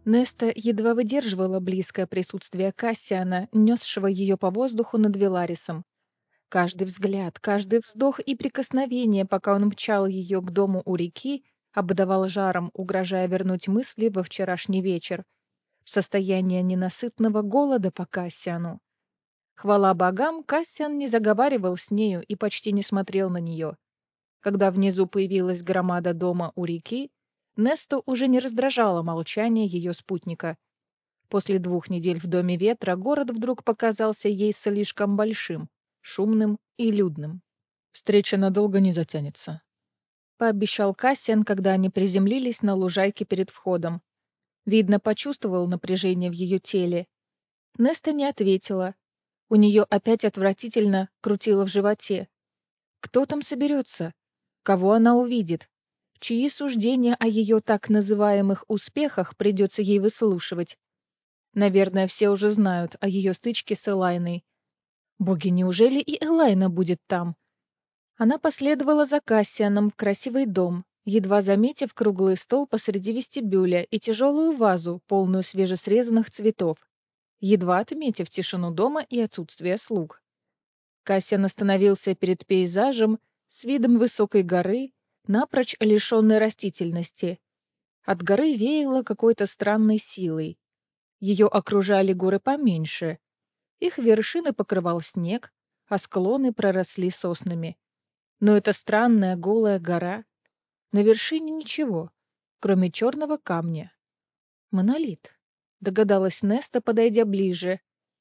Неста едва выдерживала близкое присутствие Кассиана, несшего ее по воздуху над Веларисом. Каждый взгляд, каждый вздох и прикосновение, пока он мчал ее к дому у реки, обдавал жаром, угрожая вернуть мысли во вчерашний вечер, в состояние ненасытного голода по Кассиану. Хвала богам, Кассиан не заговаривал с нею и почти не смотрел на нее. Когда внизу появилась громада дома у реки, Несту уже не раздражало молчание ее спутника. После 2 недель в Доме Ветра город вдруг показался ей слишком большим, шумным и людным. «Встреча надолго не затянется», — пообещал Кассиан, когда они приземлились на лужайке перед входом. Видно, почувствовал напряжение в ее теле. Неста не ответила. У нее опять отвратительно крутило в животе. Кто там соберется? Кого она увидит? Чьи суждения о ее так называемых успехах придется ей выслушивать? Наверное, все уже знают о ее стычке с Элайной. Боги, неужели и Элайна будет там? Она последовала за Кассианом в красивый дом, едва заметив круглый стол посреди вестибюля и тяжелую вазу, полную свежесрезанных цветов, едва отметив тишину дома и отсутствие слуг. Кассиан остановился перед пейзажем с видом высокой горы, напрочь лишенной растительности. От горы веяло какой-то странной силой. Ее окружали горы поменьше. Их вершины покрывал снег, а склоны проросли соснами. Но эта странная голая гора, на вершине ничего, кроме черного камня. Монолит, догадалась Неста, подойдя ближе.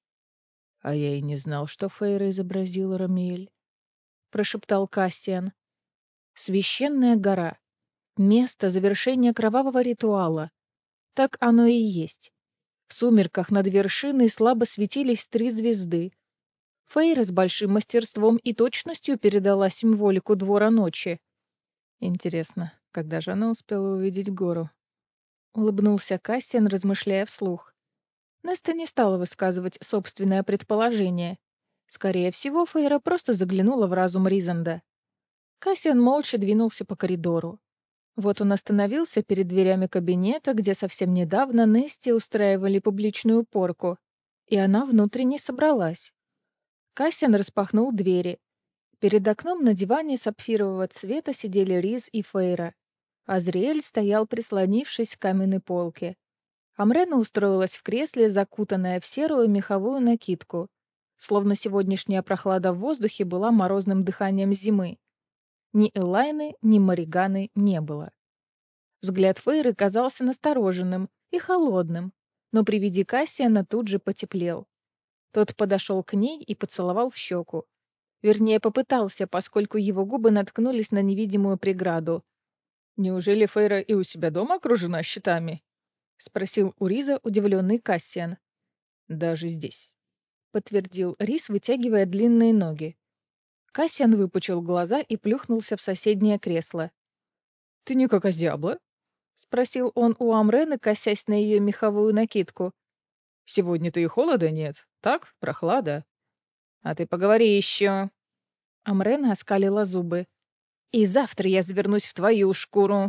«А я и не знал, что Фейра изобразила Рамиэль», — прошептал Кассиан. «Священная гора. Место завершения кровавого ритуала. Так оно и есть. В сумерках над вершиной слабо светились 3 звезды. Фейра с большим мастерством и точностью передала символику Двора Ночи. Интересно, когда же она успела увидеть гору?» Улыбнулся Кассиан, размышляя вслух. Неста не стала высказывать собственное предположение. Скорее всего, Фейра просто заглянула в разум Ризанда. Кассиан молча двинулся по коридору. Вот он остановился перед дверями кабинета, где совсем недавно Несте устраивали публичную порку, и она внутренне собралась. Кассиан распахнул двери. Перед окном на диване сапфирового цвета сидели Риз и Фейра. Азриэль стоял, прислонившись к каменной полке. Амрена устроилась в кресле, закутанная в серую меховую накидку, словно сегодняшняя прохлада в воздухе была морозным дыханием зимы. Ни Элайны, ни Мариганы не было. Взгляд Фейры казался настороженным и холодным, но при виде Кассиана тут же потеплел. Тот подошел к ней и поцеловал в щеку. Вернее, попытался, поскольку его губы наткнулись на невидимую преграду. «Неужели Фейра и у себя дома окружена щитами?» — спросил у Риза удивленный Кассиан. «Даже здесь», — подтвердил Риз, вытягивая длинные ноги. Кассиан выпучил глаза и плюхнулся в соседнее кресло. «Ты не как озябла?» — спросил он у Амрены, косясь на ее меховую накидку. «Сегодня-то и холода нет, так, прохлада. А ты поговори еще». Амрена оскалила зубы. «И завтра я завернусь в твою шкуру».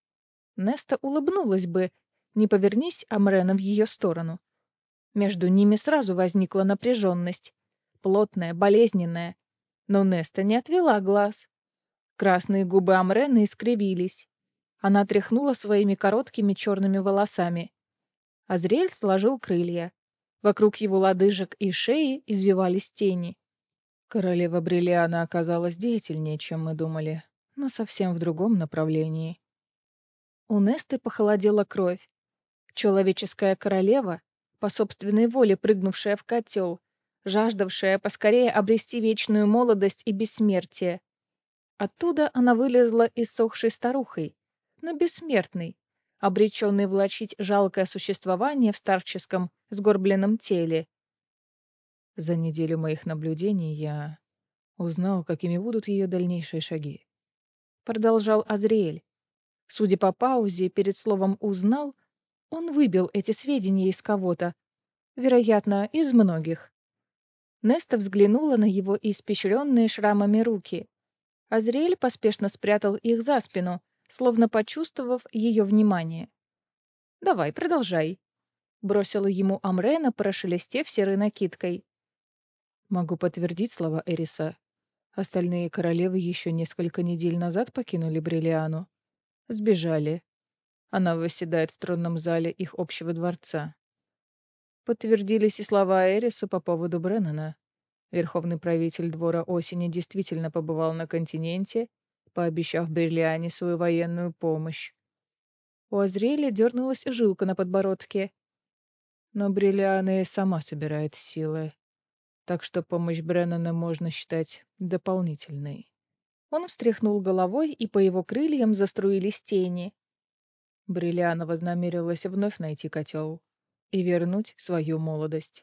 Неста улыбнулась бы, не повернись Амрена в ее сторону. Между ними сразу возникла напряженность, плотная, болезненная. Но Неста не отвела глаз. Красные губы Амрены искривились. Она тряхнула своими короткими черными волосами. Азриэль сложил крылья. Вокруг его лодыжек и шеи извивались тени. Королева Бриллиана оказалась деятельнее, чем мы думали, но совсем в другом направлении. У Несты похолодела кровь. Человеческая королева, по собственной воле прыгнувшая в котел, жаждавшая поскорее обрести вечную молодость и бессмертие. Оттуда она вылезла иссохшей старухой, но бессмертной, обреченной влачить жалкое существование в старческом сгорбленном теле. За неделю моих наблюдений я узнал, какими будут ее дальнейшие шаги. Продолжал Азриэль. Судя по паузе перед словом «узнал», он выбил эти сведения из кого-то, вероятно, из многих. Неста взглянула на его испещренные шрамами руки. Азриэль поспешно спрятал их за спину, словно почувствовав ее внимание. Давай, продолжай. Бросила ему Амрена, прошелестев серой накидкой. Могу подтвердить слова Эриса. Остальные королевы еще несколько недель назад покинули Бриллиану. Сбежали. Она восседает в тронном зале их общего дворца. Подтвердились и слова Эриса по поводу Бреннана. Верховный правитель двора осени действительно побывал на континенте, пообещав Бриллиане свою военную помощь. У Азриэля дернулась жилка на подбородке. Но Бриллиана и сама собирает силы, так что помощь Бреннана можно считать дополнительной. Он встряхнул головой, и по его крыльям заструились тени. Бриллиана вознамерилась вновь найти котел и вернуть свою молодость.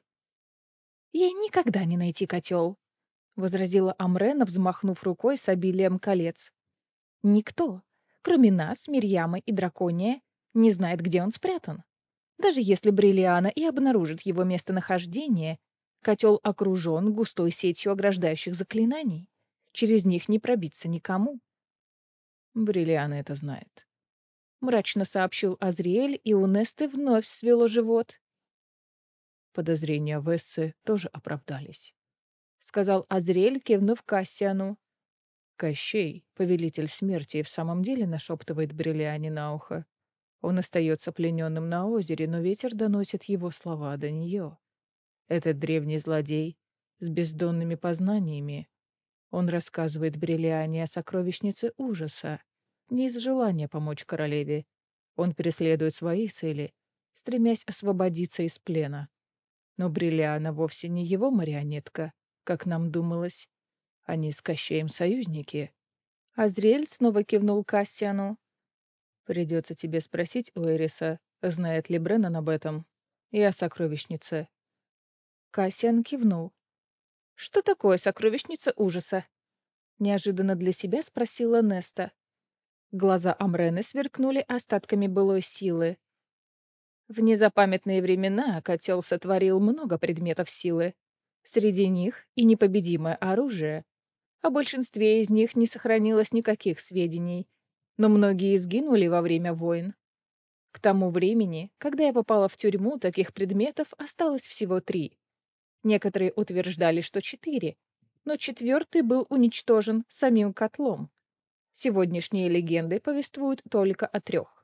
«Ей никогда не найти котел», — возразила Амрена, взмахнув рукой с обилием колец. «Никто, кроме нас, Мирьямы и Дракония, не знает, где он спрятан. Даже если Бриллиана и обнаружит его местонахождение, котел окружен густой сетью ограждающих заклинаний. Через них не пробиться никому», Бриллиана это знает. — мрачно сообщил Азриэль, и у Несты вновь свело живот. Подозрения Вессы тоже оправдались. — сказал Азриэль, кивнув Кассиану. Кощей, повелитель смерти, и в самом деле нашептывает Бриллиане на ухо. Он остается плененным на озере, но ветер доносит его слова до нее. Этот древний злодей с бездонными познаниями. Он рассказывает Бриллиане о сокровищнице ужаса, не из желания помочь королеве. Он преследует свои цели, стремясь освободиться из плена. Но Бриллиана вовсе не его марионетка, как нам думалось. Они с Кощеем союзники. Азриэль снова кивнул Кассиану. Придется тебе спросить у Эриса, знает ли Бреннан об этом. И о сокровищнице. Кассиан кивнул. «Что такое сокровищница ужаса?» Неожиданно для себя спросила Неста. Глаза Амрены сверкнули остатками былой силы. В незапамятные времена котел сотворил много предметов силы. Среди них и непобедимое оружие. О большинстве из них не сохранилось никаких сведений, но многие сгинули во время войн. К тому времени, когда я попала в тюрьму, таких предметов осталось всего 3. Некоторые утверждали, что 4, но 4-й был уничтожен самим котлом. Сегодняшние легенды повествуют только о 3.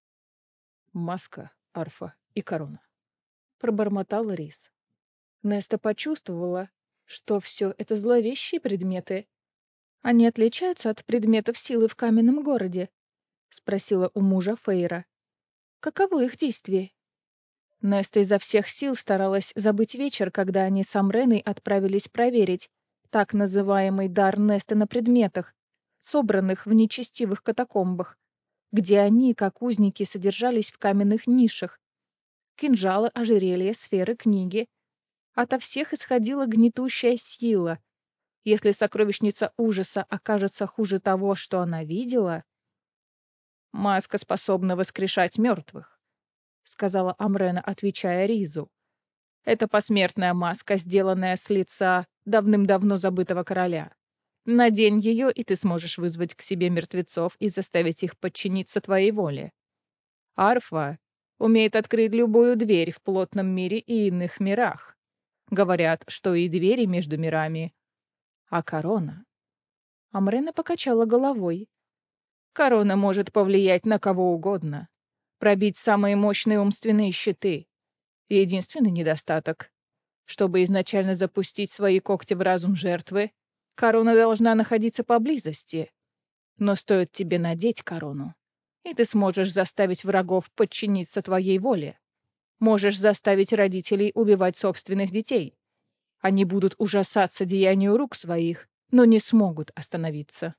Маска, арфа и корона. Пробормотал Рис. Неста почувствовала, что все это зловещие предметы. Они отличаются от предметов силы в каменном городе? Спросила у мужа Фейра. Каково их действие? Неста изо всех сил старалась забыть вечер, когда они с Амреной отправились проверить так называемый дар Несты на предметах, собранных в нечестивых катакомбах, где они, как узники, содержались в каменных нишах. Кинжалы, ожерелья, сферы, книги. Ото всех исходила гнетущая сила. Если сокровищница ужаса окажется хуже того, что она видела... «Маска способна воскрешать мертвых», — сказала Амрена, отвечая Ризу. «Это посмертная маска, сделанная с лица давным-давно забытого короля. Надень ее, и ты сможешь вызвать к себе мертвецов и заставить их подчиниться твоей воле. Арфа умеет открыть любую дверь в плотном мире и иных мирах. Говорят, что и двери между мирами. А корона...» Амрена покачала головой. «Корона может повлиять на кого угодно. Пробить самые мощные умственные щиты. Единственный недостаток. Чтобы изначально запустить свои когти в разум жертвы, корона должна находиться поблизости. Но стоит тебе надеть корону, и ты сможешь заставить врагов подчиниться твоей воле. Можешь заставить родителей убивать собственных детей. Они будут ужасаться деянию рук своих, но не смогут остановиться.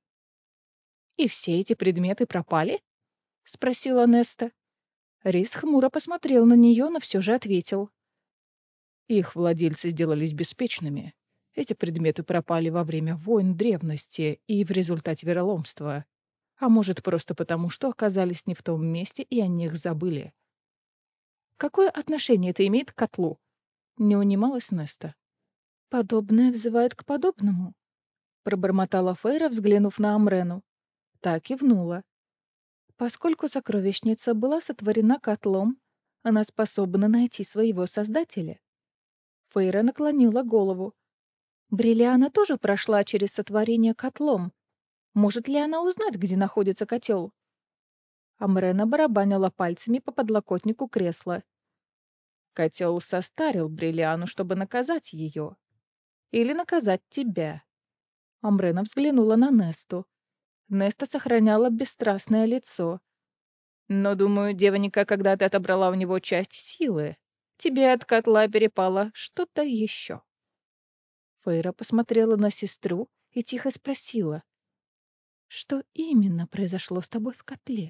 «И все эти предметы пропали?» — спросила Неста. Рис хмуро посмотрел на нее, но все же ответил. Их владельцы сделались беспечными. Эти предметы пропали во время войн древности и в результате вероломства. А может, просто потому, что оказались не в том месте, и о них забыли. «Какое отношение это имеет к котлу?» — не унималась Неста. «Подобное взывает к подобному», — пробормотала Фейра, взглянув на Амрену. Та кивнула. Поскольку сокровищница была сотворена котлом, она способна найти своего создателя. Фейра наклонила голову. Бриллиана тоже прошла через сотворение котлом. Может ли она узнать, где находится котел? Амрена барабанила пальцами по подлокотнику кресла. Котел состарил Бриллиану, чтобы наказать ее. Или наказать тебя. Амрена взглянула на Несту. Неста сохраняла бесстрастное лицо. Но, думаю, девонька, когда ты отобрала у него часть силы, тебе от котла перепало что-то еще. Фейра посмотрела на сестру и тихо спросила: «Что именно произошло с тобой в котле?»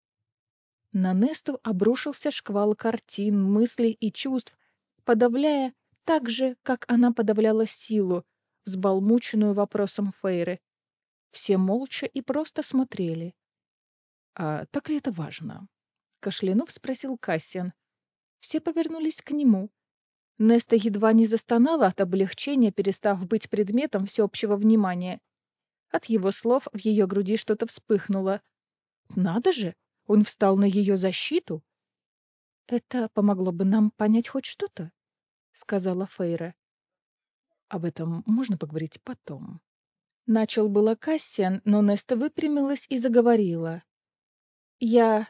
На Несту обрушился шквал картин, мыслей и чувств, подавляя так же, как она подавляла силу, взбалмученную вопросом Фейры. Все молча и просто смотрели. «А так ли это важно?» — кашлянув спросил Кассиан. Все повернулись к нему. Неста едва не застонала от облегчения, перестав быть предметом всеобщего внимания. От его слов в ее груди что-то вспыхнуло. «Надо же! Он встал на ее защиту!» «Это помогло бы нам понять хоть что-то», — сказала Фейра. «Об этом можно поговорить потом». Начал было Кассиан, но Неста выпрямилась и заговорила. «Я...»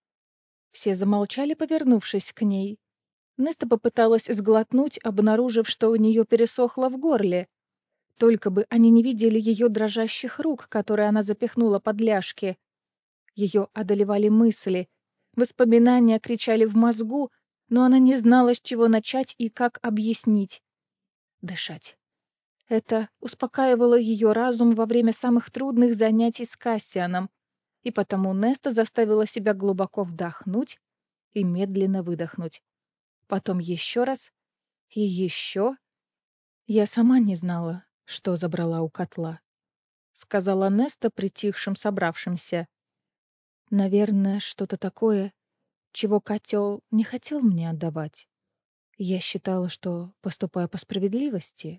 Все замолчали, повернувшись к ней. Неста попыталась сглотнуть, обнаружив, что у нее пересохло в горле. Только бы они не видели ее дрожащих рук, которые она запихнула под ляжки. Ее одолевали мысли. Воспоминания кричали в мозгу, но она не знала, с чего начать и как объяснить. Дышать. Это успокаивало ее разум во время самых трудных занятий с Кассианом, и потому Неста заставила себя глубоко вдохнуть и медленно выдохнуть. Потом еще раз и еще. «Я сама не знала, что забрала у котла», — сказала Неста притихшим собравшимся. «Наверное, что-то такое, чего котел не хотел мне отдавать. Я считала, что поступаю по справедливости.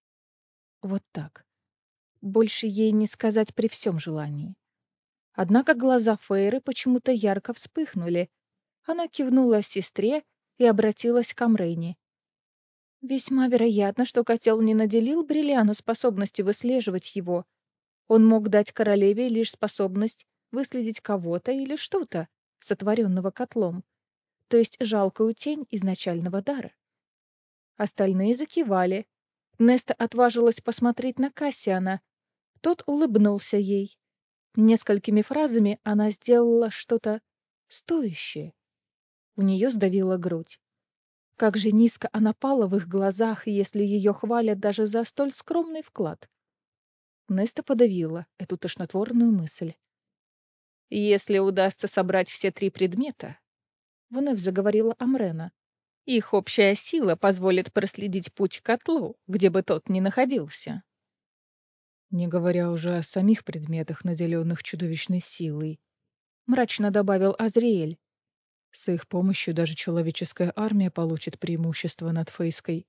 Вот так. Больше ей не сказать при всем желании». Однако глаза Фейры почему-то ярко вспыхнули. Она кивнула сестре и обратилась к Амрейне. «Весьма вероятно, что котел не наделил Бриллиану способностью выслеживать его. Он мог дать королеве лишь способность выследить кого-то или что-то, сотворенного котлом, то есть жалкую тень изначального дара». Остальные закивали. Неста отважилась посмотреть на Кассиана. Тот улыбнулся ей. Несколькими фразами она сделала что-то стоящее. У нее сдавила грудь. Как же низко она пала в их глазах, если ее хвалят даже за столь скромный вклад. Неста подавила эту тошнотворную мысль. «Если удастся собрать все три предмета», — вновь заговорила Амрена, «их общая сила позволит проследить путь к котлу, где бы тот ни находился». Не говоря уже о самих предметах, наделенных чудовищной силой, мрачно добавил Азриэль. С их помощью даже человеческая армия получит преимущество над Фейской.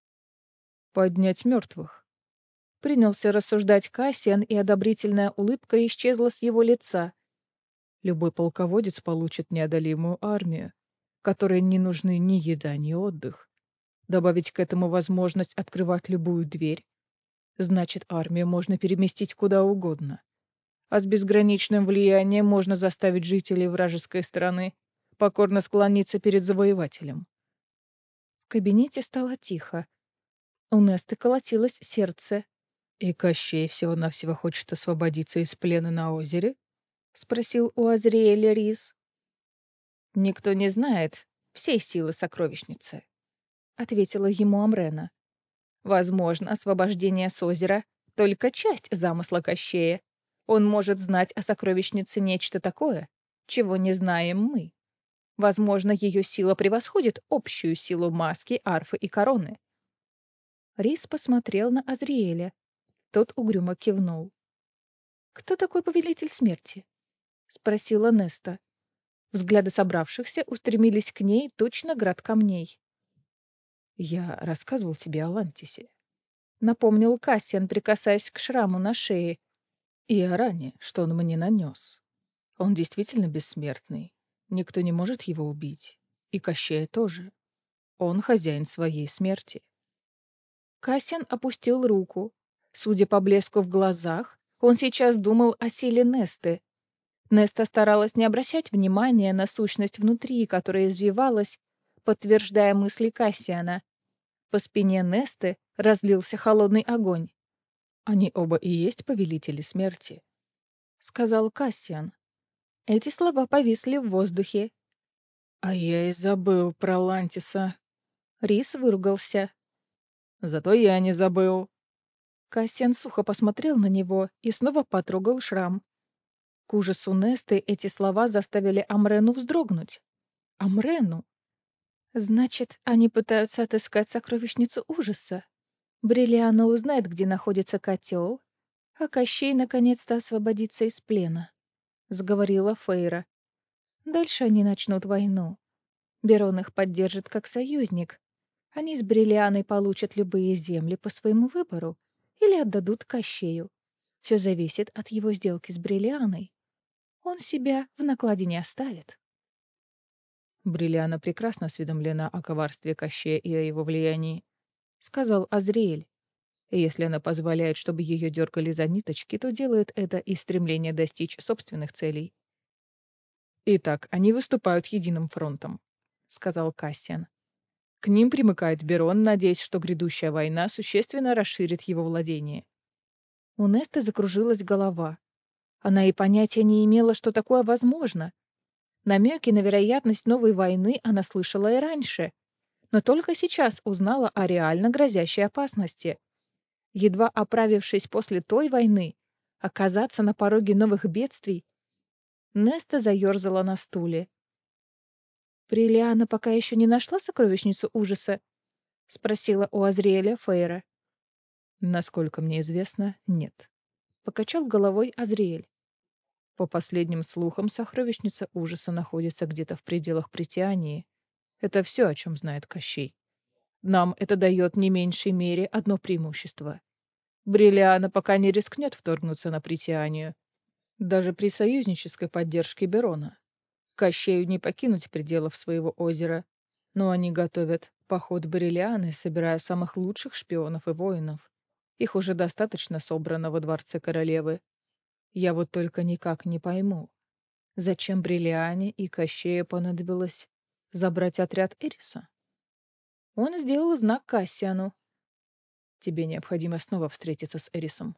Поднять мертвых. Принялся рассуждать Кассиан, и одобрительная улыбка исчезла с его лица. Любой полководец получит неодолимую армию, которой не нужны ни еда, ни отдых. Добавить к этому возможность открывать любую дверь, значит, армию можно переместить куда угодно. А с безграничным влиянием можно заставить жителей вражеской страны покорно склониться перед завоевателем. В кабинете стало тихо. У Несты колотилось сердце. «И Кощей всего-навсего хочет освободиться из плена на озере?» — спросил у Азриэля Рис. «Никто не знает всей силы сокровищницы», — ответила ему Амрена. «Возможно, освобождение с озера — только часть замысла Кощея. Он может знать о сокровищнице нечто такое, чего не знаем мы. Возможно, ее сила превосходит общую силу маски, арфы и короны». Рис посмотрел на Азриэля. Тот угрюмо кивнул. «Кто такой повелитель смерти?» — спросила Неста. Взгляды собравшихся устремились к ней, точно град камней. «Я рассказывал тебе о Лантисе», — напомнил Кассиан, прикасаясь к шраму на шее. «и о ране, что он мне нанес. Он действительно бессмертный. Никто не может его убить. И Кощея тоже. Он хозяин своей смерти. Кассиан опустил руку. Судя по блеску в глазах, он сейчас думал о силе Несты. Неста старалась не обращать внимания на сущность внутри, которая извивалась, подтверждая мысли Кассиана. По спине Несты разлился холодный огонь. Они оба и есть повелители смерти, — сказал Кассиан. Эти слова повисли в воздухе. А я и забыл про Лантиса. Рис выругался. Зато я не забыл. Кассиан сухо посмотрел на него и снова потрогал шрам. К ужасу Несты эти слова заставили Амрену вздрогнуть. Амрену? Значит, они пытаются отыскать сокровищницу ужаса. Бриллиана узнает, где находится котел, а Кощей наконец-то освободится из плена, — заговорила Фейра. Дальше они начнут войну. Берон их поддержит как союзник. Они с Бриллианой получат любые земли по своему выбору или отдадут Кощею. Все зависит от его сделки с Бриллианой. Он себя в накладе не оставит. Бриллиана прекрасно осведомлена о коварстве Кощея и о его влиянии, — сказал Азриэль. и если она позволяет, чтобы ее дергали за ниточки, то делает это из стремления достичь собственных целей. Итак, они выступают единым фронтом, — сказал Кассиан. К ним примыкает Берон, надеясь, что грядущая война существенно расширит его владение. У Несты закружилась голова. Она и понятия не имела, что такое возможно. Намеки на вероятность новой войны она слышала и раньше, но только сейчас узнала о реально грозящей опасности. Едва оправившись после той войны, оказаться на пороге новых бедствий, Неста заерзала на стуле. «Бриллиана пока еще не нашла сокровищницу ужаса?» — спросила у Азриэля Фейра. Насколько мне известно, нет. Покачал головой Азриэль. По последним слухам, сокровищница ужаса находится где-то в пределах Притянии. Это все, о чем знает Кощей. Нам это дает не меньшей мере одно преимущество. Бриллиана пока не рискнет вторгнуться на Притянию, даже при союзнической поддержке Берона. Кощею не покинуть пределов своего озера, но они готовят поход Бриллианы, собирая самых лучших шпионов и воинов. Их уже достаточно собрано во дворце королевы. Я вот только никак не пойму, зачем Бриллиане и Кощею понадобилось забрать отряд Эриса? Он сделал знак Кассиану. Тебе необходимо снова встретиться с Эрисом.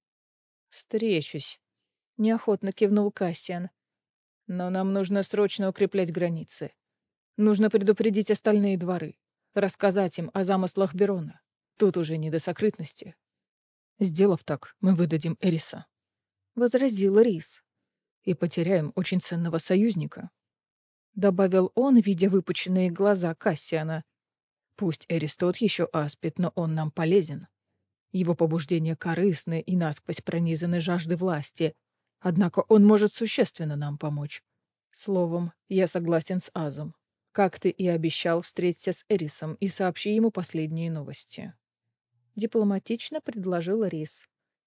Встречусь, неохотно кивнул Кассиан. Но нам нужно срочно укреплять границы. Нужно предупредить остальные дворы, рассказать им о замыслах Берона. Тут уже не до сокрытности. Сделав так, мы выдадим Эриса, — возразил Рис. и потеряем очень ценного союзника, — добавил он, видя выпученные глаза Кассиана. Пусть Эрис тот еще аспид, но он нам полезен. Его побуждения корыстны и насквозь пронизаны жаждой власти, однако он может существенно нам помочь. Словом, я согласен с Азом. Как ты и обещал, встреться с Эрисом и сообщи ему последние новости. Дипломатично предложил Рис.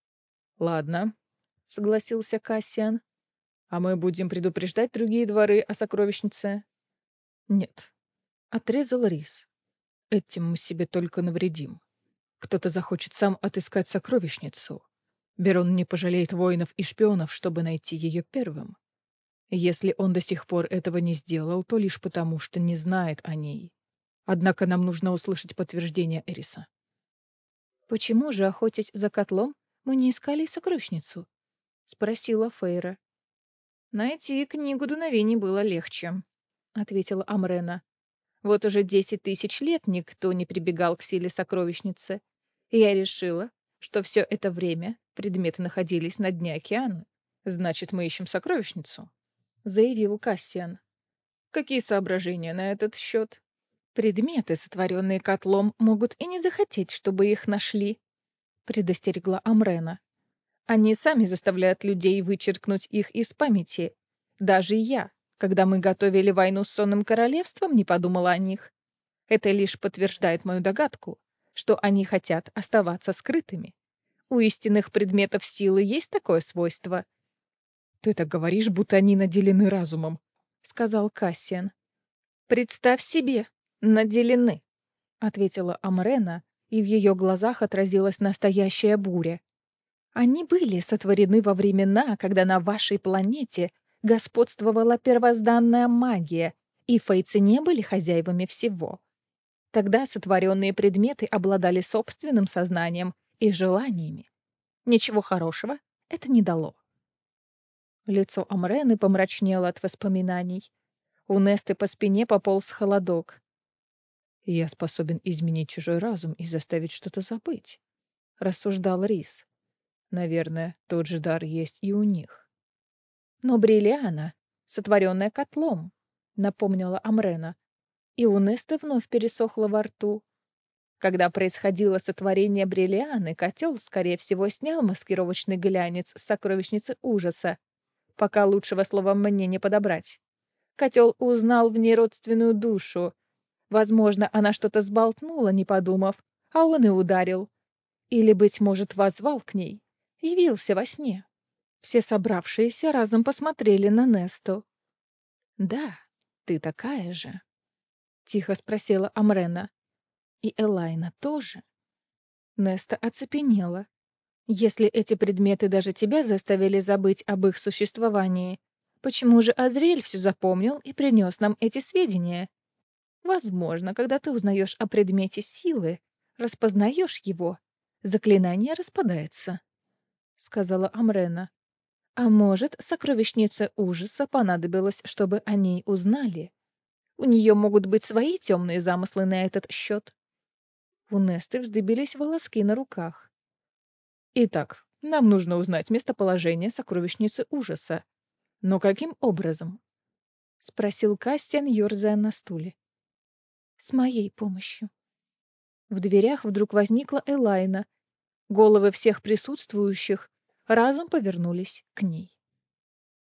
Ладно, — согласился Кассиан. а мы будем предупреждать другие дворы о сокровищнице? Нет, отрезал Рис. Этим мы себе только навредим. Кто-то захочет сам отыскать сокровищницу. Берон не пожалеет воинов и шпионов, чтобы найти ее первым. Если он до сих пор этого не сделал, то лишь потому, что не знает о ней. Однако нам нужно услышать подтверждение Эриса. «Почему же, охотясь за котлом, мы не искали сокровищницу?» — спросила Фейра. «Найти книгу дуновений было легче», — ответила Амрена. «Вот уже 10 тысяч лет никто не прибегал к силе сокровищницы, и я решила, что все это время предметы находились на дне океана». «Значит, мы ищем сокровищницу?» — заявил Кассиан. «Какие соображения на этот счет?» «Предметы, сотворенные котлом, могут и не захотеть, чтобы их нашли», — предостерегла Амрена. «Они сами заставляют людей вычеркнуть их из памяти. Даже я, когда мы готовили войну с Сонным Королевством, не подумала о них. Это лишь подтверждает мою догадку, что они хотят оставаться скрытыми. У истинных предметов силы есть такое свойство». «Ты так говоришь, будто они наделены разумом», — сказал Кассиан. «Представь себе, наделены», — ответила Амрена, и в ее глазах отразилась настоящая буря. «Они были сотворены во времена, когда на вашей планете господствовала первозданная магия, и фейцы не были хозяевами всего. Тогда сотворенные предметы обладали собственным сознанием и желаниями. Ничего хорошего это не дало». Лицо Амрены помрачнело от воспоминаний. У Несты по спине пополз холодок. «Я способен изменить чужой разум и заставить что-то забыть», — рассуждал Рис. «Наверное, тот же дар есть и у них». «Но Бриллиана, сотворенная котлом», — напомнила Амрена, и у Несты вновь пересохло во рту. Когда происходило сотворение Бриллианы, котел, скорее всего, снял маскировочный глянец с сокровищницы ужаса, пока лучшего слова мне не подобрать. Котел узнал в ней родственную душу. Возможно, она что-то сболтнула, не подумав, а он и ударил. Или, быть может, воззвал к ней. Явился во сне. Все собравшиеся разом посмотрели на Несту. «Да, ты такая же», — тихо спросила Амрена. «И Элайна тоже?» Неста оцепенела. «Если эти предметы даже тебя заставили забыть об их существовании, почему же Азриэль все запомнил и принес нам эти сведения? Возможно, когда ты узнаешь о предмете силы, распознаешь его, заклинание распадается», — сказала Амрена. «А может, сокровищнице ужаса понадобилось, чтобы о ней узнали? У нее могут быть свои темные замыслы на этот счет». У Несты вздыбились волоски на руках. «Итак, нам нужно узнать местоположение сокровищницы ужаса. Но каким образом?» — спросил Кастиан, ерзая на стуле. «С моей помощью». В дверях вдруг возникла Элайна. Головы всех присутствующих разом повернулись к ней.